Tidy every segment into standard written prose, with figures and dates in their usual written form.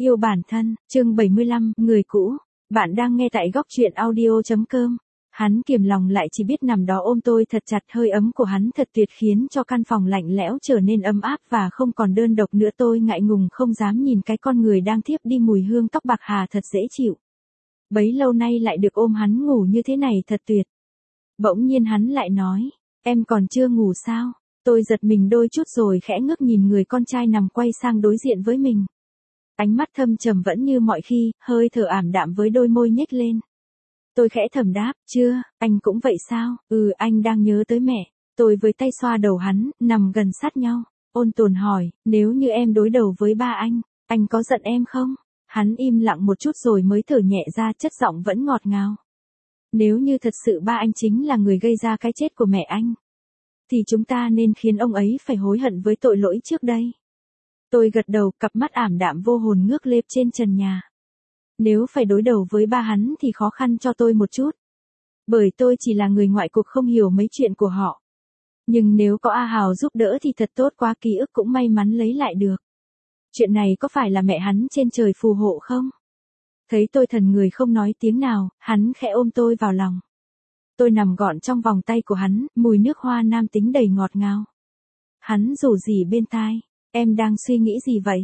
Yêu bản thân, chương 75, người cũ. Bạn đang nghe tại góc truyện audio.com. Hắn kiềm lòng lại chỉ biết nằm đó ôm tôi thật chặt, hơi ấm của hắn thật tuyệt khiến cho căn phòng lạnh lẽo trở nên ấm áp và không còn đơn độc nữa. Tôi ngại ngùng không dám nhìn cái con người đang thiếp đi mùi hương tóc bạc hà thật dễ chịu. Bấy lâu nay lại được ôm hắn ngủ như thế này thật tuyệt. Bỗng nhiên hắn lại nói, em còn chưa ngủ sao? Tôi giật mình đôi chút rồi khẽ ngước nhìn người con trai nằm quay sang đối diện với mình. Ánh mắt thâm trầm vẫn như mọi khi, hơi thở ảm đạm với đôi môi nhếch lên. Tôi khẽ thầm đáp, chưa, anh cũng vậy sao? Anh đang nhớ tới mẹ. Tôi với tay xoa đầu hắn, nằm gần sát nhau. Ôn tồn hỏi, nếu như em đối đầu với ba anh có giận em không? Hắn im lặng một chút rồi mới thở nhẹ ra, chất giọng vẫn ngọt ngào. Nếu như thật sự ba anh chính là người gây ra cái chết của mẹ anh, thì chúng ta nên khiến ông ấy phải hối hận với tội lỗi trước đây. Tôi gật đầu, cặp mắt ảm đạm vô hồn ngước lên trên trần nhà. Nếu phải đối đầu với ba hắn thì khó khăn cho tôi một chút. Bởi tôi chỉ là người ngoại cuộc không hiểu mấy chuyện của họ. Nhưng nếu có A Hào giúp đỡ thì thật tốt quá, ký ức cũng may mắn lấy lại được. Chuyện này có phải là mẹ hắn trên trời phù hộ không? Thấy tôi thần người không nói tiếng nào, hắn khẽ ôm tôi vào lòng. Tôi nằm gọn trong vòng tay của hắn, mùi nước hoa nam tính đầy ngọt ngào. Hắn rủ rỉ bên tai, em đang suy nghĩ gì vậy?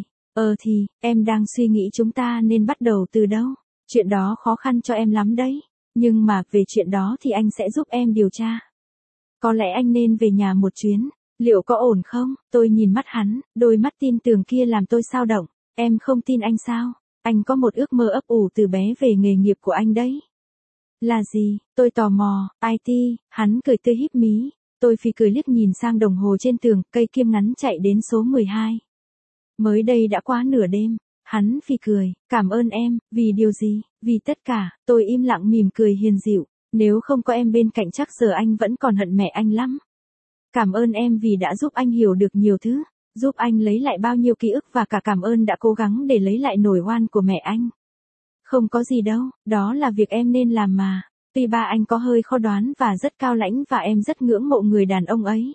Em đang suy nghĩ chúng ta nên bắt đầu từ đâu? Chuyện đó khó khăn cho em lắm đấy. Nhưng mà về chuyện đó thì anh sẽ giúp em điều tra. Có lẽ anh nên về nhà một chuyến. Liệu có ổn không? Tôi nhìn mắt hắn, đôi mắt tin tưởng kia làm tôi xao động. Em không tin anh sao? Anh có một ước mơ ấp ủ từ bé về nghề nghiệp của anh đấy. Là gì? Tôi tò mò. IT, hắn cười tươi híp mí. Tôi phì cười liếc nhìn sang đồng hồ trên tường, cây kim ngắn chạy đến số 12. Mới đây đã quá nửa đêm. Hắn phì cười, cảm ơn em, vì điều gì? Vì tất cả. Tôi im lặng mỉm cười hiền dịu. Nếu không có em bên cạnh chắc giờ anh vẫn còn hận mẹ anh lắm. Cảm ơn em vì đã giúp anh hiểu được nhiều thứ, giúp anh lấy lại bao nhiêu ký ức và cả cảm ơn đã cố gắng để lấy lại nổi oan của mẹ anh. Không có gì đâu, đó là việc em nên làm mà. Tuy ba anh có hơi khó đoán và rất cao lãnh và em rất ngưỡng mộ người đàn ông ấy.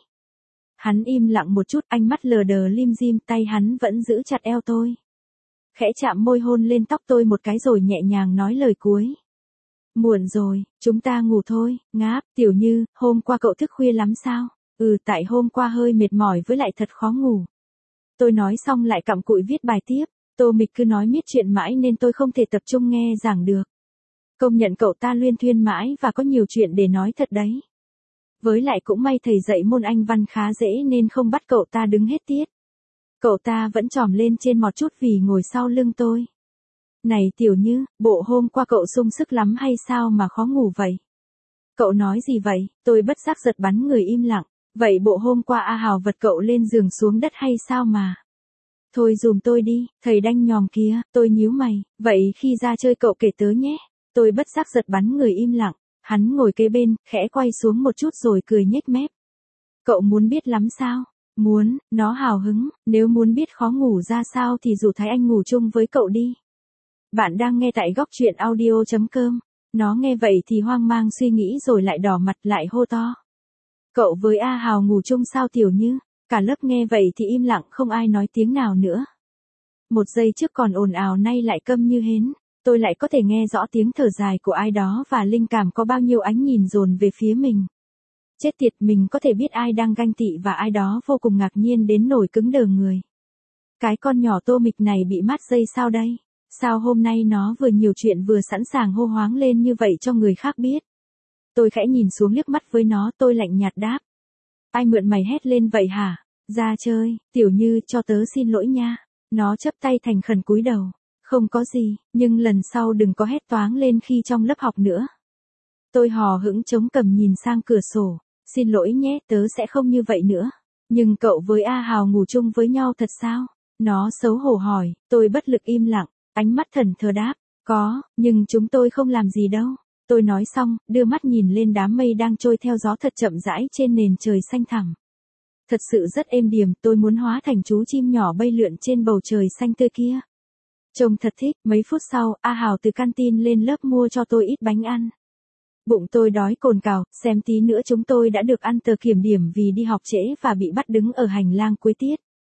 Hắn im lặng một chút, ánh mắt lờ đờ lim dim, tay hắn vẫn giữ chặt eo tôi. Khẽ chạm môi hôn lên tóc tôi một cái rồi nhẹ nhàng nói lời cuối. Muộn rồi, chúng ta ngủ thôi. Ngáp, Tiểu Như, hôm qua cậu thức khuya lắm sao? Tại hôm qua hơi mệt mỏi với lại thật khó ngủ. Tôi nói xong lại cặm cụi viết bài tiếp. Tô Mịch cứ nói miết chuyện mãi nên tôi không thể tập trung nghe giảng được. Công nhận cậu ta luyên thuyên mãi và có nhiều chuyện để nói thật đấy. Với lại cũng may thầy dạy môn Anh văn khá dễ nên không bắt cậu ta đứng hết tiết. Cậu ta vẫn tròm lên trên một chút vì ngồi sau lưng tôi. Này Tiểu Như, bộ hôm qua cậu sung sức lắm hay sao mà khó ngủ vậy? Cậu nói gì vậy? Tôi bất giác giật bắn người im lặng. Vậy bộ hôm qua A Hào vật cậu lên giường xuống đất hay sao mà? Thôi dùm tôi đi, thầy đanh nhòm kia. Tôi nhíu mày, vậy khi ra chơi cậu kể tớ nhé. Tôi bất giác giật bắn người im lặng. Hắn ngồi kế bên, khẽ quay xuống một chút rồi cười nhếch mép. Cậu muốn biết lắm sao? Muốn, nó hào hứng. Nếu muốn biết khó ngủ ra sao thì rủ Thái Anh ngủ chung với cậu đi. Bạn đang nghe tại góc truyện audio.com. Nó nghe vậy thì hoang mang suy nghĩ rồi lại đỏ mặt lại hô to. Cậu với A Hào ngủ chung sao Tiểu Như? Cả lớp nghe vậy thì im lặng không ai nói tiếng nào nữa. Một giây trước còn ồn ào nay lại câm như hến. Tôi lại có thể nghe rõ tiếng thở dài của ai đó và linh cảm có bao nhiêu ánh nhìn dồn về phía mình. Chết tiệt, mình có thể biết ai đang ganh tị và ai đó vô cùng ngạc nhiên đến nổi cứng đờ người. Cái con nhỏ Tô Mịch này bị mát dây sao đây? Sao hôm nay nó vừa nhiều chuyện vừa sẵn sàng hô hoáng lên như vậy cho người khác biết? Tôi khẽ nhìn xuống liếc mắt với nó, tôi lạnh nhạt đáp. Ai mượn mày hét lên vậy hả? Ra chơi, Tiểu Như, cho tớ xin lỗi nha. Nó chắp tay thành khẩn cúi đầu. Không có gì, nhưng lần sau đừng có hét toáng lên khi trong lớp học nữa. Tôi hò hững chống cằm nhìn sang cửa sổ. Xin lỗi nhé, tớ sẽ không như vậy nữa. Nhưng cậu với A Hào ngủ chung với nhau thật sao? Nó xấu hổ hỏi, tôi bất lực im lặng. Ánh mắt thẫn thờ đáp, có, nhưng chúng tôi không làm gì đâu. Tôi nói xong, đưa mắt nhìn lên đám mây đang trôi theo gió thật chậm rãi trên nền trời xanh thẳm. Thật sự rất êm đềm, tôi muốn hóa thành chú chim nhỏ bay lượn trên bầu trời xanh tươi kia. Trông thật thích. Mấy phút sau, A Hào từ canteen lên lớp mua cho tôi ít bánh ăn. Bụng tôi đói cồn cào, xem tí nữa chúng tôi đã được ăn tờ kiểm điểm vì đi học trễ và bị bắt đứng ở hành lang cuối tiết.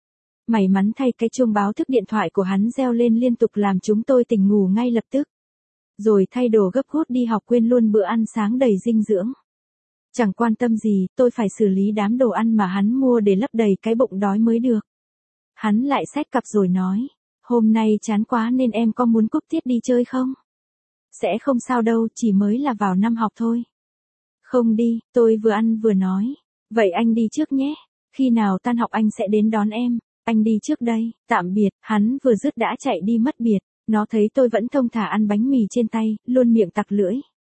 May mắn thay cái chuông báo thức điện thoại của hắn reo lên liên tục làm chúng tôi tỉnh ngủ ngay lập tức. Rồi thay đồ gấp gút đi học quên luôn bữa ăn sáng đầy dinh dưỡng. Chẳng quan tâm gì, tôi phải xử lý đám đồ ăn mà hắn mua để lấp đầy cái bụng đói mới được. Hắn lại xách cặp rồi nói, hôm nay chán quá nên em có muốn cúp tiết đi chơi không? Sẽ không sao đâu, chỉ mới là vào năm học thôi. Không đi, tôi vừa ăn vừa nói. Vậy anh đi trước nhé, khi nào tan học anh sẽ đến đón em, anh đi trước đây, tạm biệt. Hắn vừa dứt đã chạy đi mất biệt. Nó thấy tôi vẫn thong thả ăn bánh mì trên tay, luôn miệng tặc lưỡi.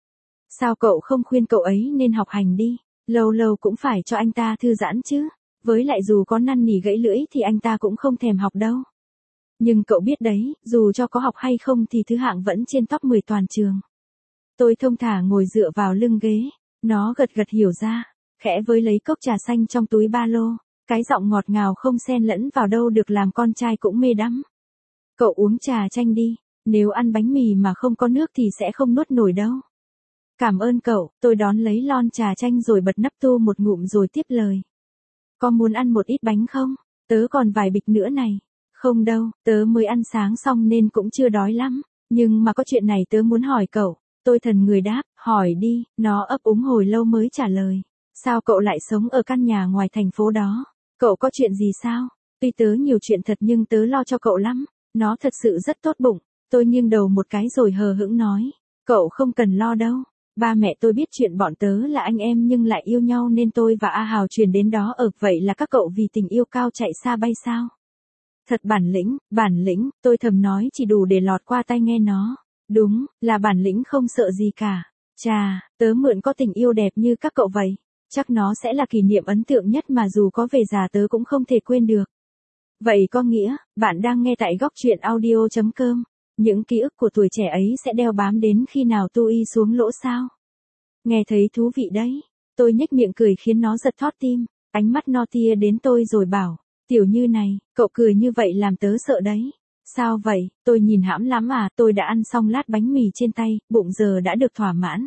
Sao cậu không khuyên cậu ấy nên học hành đi, lâu lâu cũng phải cho anh ta thư giãn chứ, với lại dù có năn nỉ gãy lưỡi thì anh ta cũng không thèm học đâu. Nhưng cậu biết đấy, dù cho có học hay không thì thứ hạng vẫn trên top 10 toàn trường. Tôi thong thả ngồi dựa vào lưng ghế, nó gật gật hiểu ra, khẽ với lấy cốc trà xanh trong túi ba lô, cái giọng ngọt ngào không xen lẫn vào đâu được làm con trai cũng mê đắm. Cậu uống trà chanh đi, nếu ăn bánh mì mà không có nước thì sẽ không nuốt nổi đâu. Cảm ơn cậu, tôi đón lấy lon trà chanh rồi bật nắp tu một ngụm rồi tiếp lời. Có muốn ăn một ít bánh không? Tớ còn vài bịch nữa này. Không đâu, tớ mới ăn sáng xong nên cũng chưa đói lắm. Nhưng mà có chuyện này tớ muốn hỏi cậu. Tôi thần người đáp, hỏi đi, nó ấp úng hồi lâu mới trả lời. Sao cậu lại sống ở căn nhà ngoài thành phố đó? Cậu có chuyện gì sao? Tuy tớ nhiều chuyện thật nhưng tớ lo cho cậu lắm. Nó thật sự rất tốt bụng. Tôi nghiêng đầu một cái rồi hờ hững nói. Cậu không cần lo đâu. Ba mẹ tôi biết chuyện bọn tớ là anh em nhưng lại yêu nhau nên tôi và A Hào chuyển đến đó ở, vậy là các cậu vì tình yêu cao chạy xa bay sao? Thật bản lĩnh, tôi thầm nói chỉ đủ để lọt qua tai nghe nó. Đúng, là bản lĩnh không sợ gì cả. Chà, tớ mượn có tình yêu đẹp như các cậu vậy. Chắc nó sẽ là kỷ niệm ấn tượng nhất mà dù có về già tớ cũng không thể quên được. Vậy có nghĩa, bạn đang nghe tại góc truyện audio.com. Những ký ức của tuổi trẻ ấy sẽ đeo bám đến khi nào tu y xuống lỗ sao? Nghe thấy thú vị đấy. Tôi nhếch miệng cười khiến nó giật thót tim. Ánh mắt no tia đến tôi rồi bảo. Tiểu Như này, cậu cười như vậy làm tớ sợ đấy. Sao vậy, tôi nhìn hãm lắm à, tôi đã ăn xong lát bánh mì trên tay, bụng giờ đã được thỏa mãn.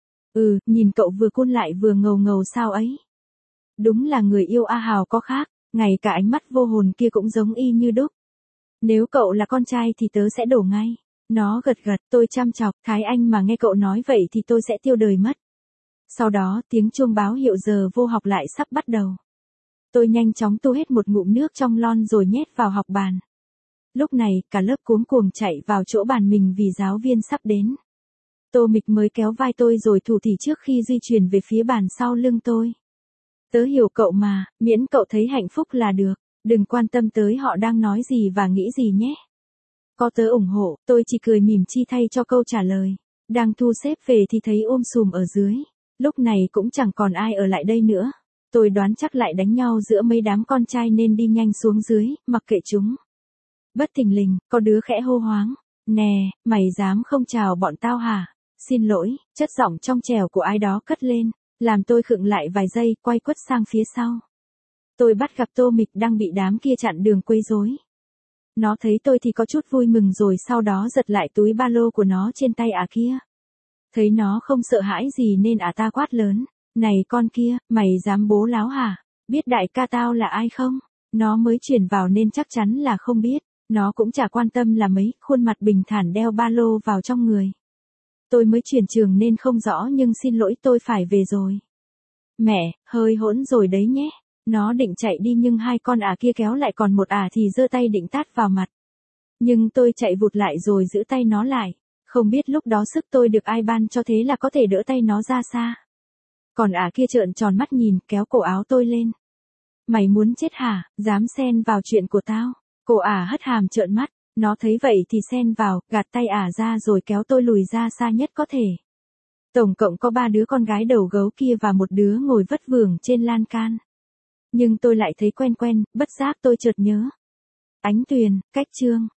Nhìn cậu vừa cun lại vừa ngầu ngầu sao ấy. Đúng là người yêu A Hào có khác, ngay cả ánh mắt vô hồn kia cũng giống y như đúc. Nếu cậu là con trai thì tớ sẽ đổ ngay. Nó gật gật, tôi chăm chọc, Thái Anh mà nghe cậu nói vậy thì tôi sẽ tiêu đời mất. Sau đó, tiếng chuông báo hiệu giờ vô học lại sắp bắt đầu. Tôi nhanh chóng tu hết một ngụm nước trong lon rồi nhét vào học bàn. Lúc này, cả lớp cuống cuồng chạy vào chỗ bàn mình vì giáo viên sắp đến. Tô Mịch mới kéo vai tôi rồi thủ thỉ trước khi di chuyển về phía bàn sau lưng tôi. Tớ hiểu cậu mà, miễn cậu thấy hạnh phúc là được. Đừng quan tâm tới họ đang nói gì và nghĩ gì nhé. Có tớ ủng hộ, tôi chỉ cười mỉm chi thay cho câu trả lời. Đang thu xếp về thì thấy sùm ở dưới. Lúc này cũng chẳng còn ai ở lại đây nữa. Tôi đoán chắc lại đánh nhau giữa mấy đám con trai nên đi nhanh xuống dưới, mặc kệ chúng. Bất thình lình, có đứa khẽ hô hoáng. Nè, mày dám không chào bọn tao hả? Xin lỗi, chất giọng trong trẻo của ai đó cất lên, làm tôi khựng lại vài giây, quay quất sang phía sau. Tôi bắt gặp Tô Mịch đang bị đám kia chặn đường quấy rối. Nó thấy tôi thì có chút vui mừng rồi sau đó giật lại túi ba lô của nó trên tay kia. Thấy nó không sợ hãi gì nên ta quát lớn. Này con kia, mày dám bố láo hả? Biết đại ca tao là ai không? Nó mới chuyển vào nên chắc chắn là không biết. Nó cũng chả quan tâm là mấy, khuôn mặt bình thản đeo ba lô vào trong người. Tôi mới chuyển trường nên không rõ nhưng xin lỗi tôi phải về rồi. Mẹ, hơi hỗn rồi đấy nhé. Nó định chạy đi nhưng hai con kia kéo lại còn một thì giơ tay định tát vào mặt. Nhưng tôi chạy vụt lại rồi giữ tay nó lại. Không biết lúc đó sức tôi được ai ban cho thế là có thể đỡ tay nó ra xa. Còn kia trợn tròn mắt nhìn kéo cổ áo tôi lên. Mày muốn chết hả, dám xen vào chuyện của tao. Cô hất hàm trợn mắt. Nó thấy vậy thì xen vào, gạt tay ra rồi kéo tôi lùi ra xa nhất có thể. Tổng cộng có 3 đứa con gái đầu gấu kia và một đứa ngồi vất vưởng trên lan can. Nhưng tôi lại thấy quen quen, bất giác tôi chợt nhớ. Ánh Tuyền, Cách Trương,